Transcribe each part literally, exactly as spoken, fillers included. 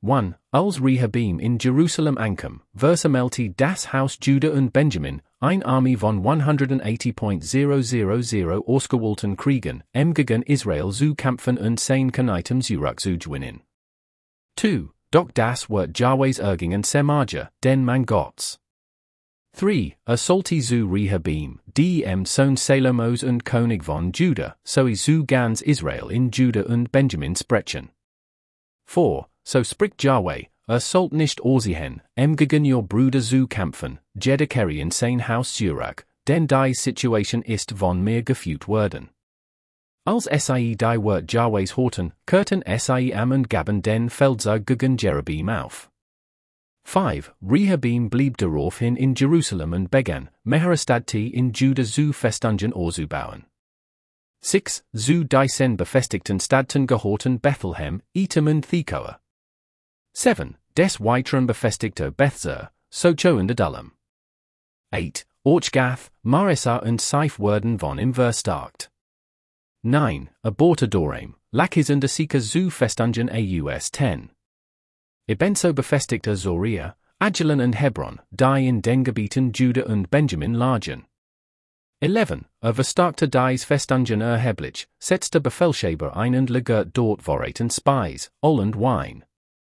one. Als Rehabim in Jerusalem Ankam, Versamelti das Haus Judah und Benjamin, ein Army von hundertachtzig Ausgewählten Kriegen, em gegen Israel zu kämpfen und sein Kanitem Zurach zu gewinnen. two. Doch das wird Jahweh's Ergingen Semaja, den man Gottes. three. Assaulti zu Rehabim, dem Sohn Salomos und König von Judah, sowie zu ganz Israel in Judah und Benjamin sprechen. four. So spricht Jahweh, assault nicht Orsihen, em gegen your Bruder zu kämpfen, Jedekeri in sein Haus Zurach, denn die Situation ist von mir geführt worden. Als sie die wird Jahweh's Horten, Kurten sie am und gaben den Feldzug gegen Jerobeam auf. five. Rehabim blieb daraufhin in Jerusalem und begann, Meherestadti in Judah zu Festungen auszubauen. six. Zu die sen befestigten Stadten gehorten Bethlehem, Etam und Thekoa. seven. Des weiteren befestigte Bethzer, Socho und Adullam. eight. Orchgath, Marissa und Seif wurden von ihm verstärkt. nine. Abortadorem, Lachis und Asika zu Festungen aus ten. Ebenso befestigte Zoria, Ajalon und Hebron, die in den Gebieten Judah und Benjamin lagen. eleven. Er verstärkte dies Festungen erheblich, setzte Befehlshaber ein und legert dort Vorräten Speis, Öl und Wein.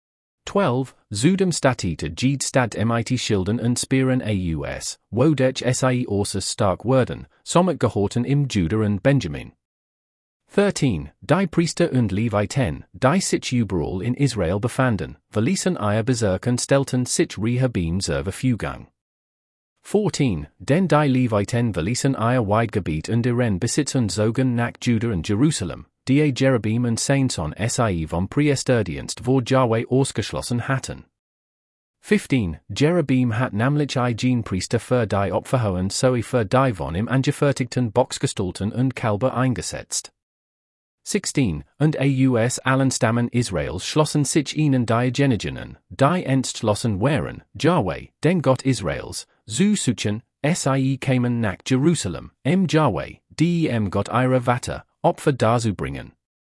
twelve. Zudem statite Jed Stad mit Schilden und Speeren aus, wo dech sie Orses stark wurden, somit gehorten im Judah und Benjamin. thirteen. Die Priester und Leviten, die sich überall in Israel befanden, verließen ihr Bezirk und stellten sich Rehabim zur Verfügung. fourteen. Denn die Leviten verließen ihr Weidgebiet und ihren Besitz und zogen nach Judah und Jerusalem, die Jerobeam und Sainson sie vom Priesterdienst vor Jahweh ausgeschlossen hatten. fifteen. Jerobeam hat nämlich einen Priester für die Opferhohen sowie für die von ihm angefertigten Boxgestulten und Kälber eingesetzt. sixteen. Und aus allen Stammen Israels schlossen sich ihnen die Genegenen, die entschlossen waren, Jahweh, den Gott Israels, zu suchen, sie kämen nach Jerusalem, em Jahweh, dem Gott ihrer Vater, Opfer darzubringen.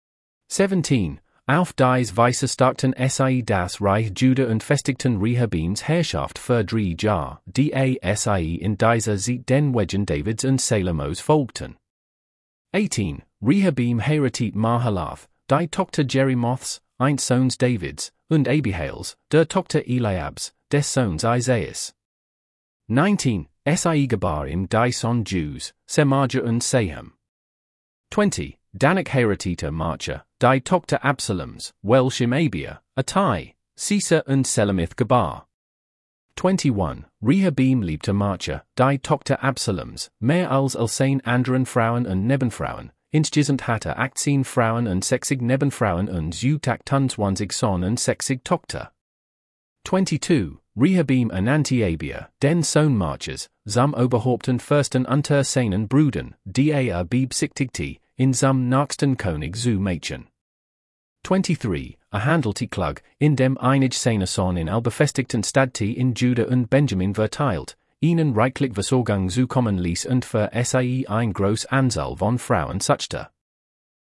seventeen. Auf dies Weise starkten sie das Reich Judah und festigten Rehabims Herrschaft für drei Jahre, die sie in dieser Zeit den Wegen Davids und Salomos folgten. eighteen. Rehabim heiratet Mahalath, die Tochter Jerimoths, eins Sohns Davids, und Abihails, der Tochter Eliabs, des Sohns Isaias. nineteen. Sie gebar im die Son Jews, Semaja und Sahem. twenty. Danak heiratete Marcha, die Tochter Absaloms, welchem Abia, Attai, Sisa und Selamith gebar. twenty-one. Rehabim liebte Marcha, die Tochter Absaloms, mehr als elfzehn anderen Frauen und Nebenfrauen, insgesamt hatte achtzehn Frauen und sechzig Nebenfrauen und zweiundzwanzig Sohn und sechzig Tochter. twenty-two. Rehabim ernannte Abia, den Sohn Marchas, zum Oberhaupten Fürsten unter seinen Brüdern, die er beabsichtigte, in zum nächsten König zu machen. twenty-three. Er handelte klug, in dem einige seiner Sohn in all befestigten Städte in Judah und Benjamin verteilt, ihnen reichlich Versorgung zukommen ließ und für sie ein groß Anzahl von Frauen suchte.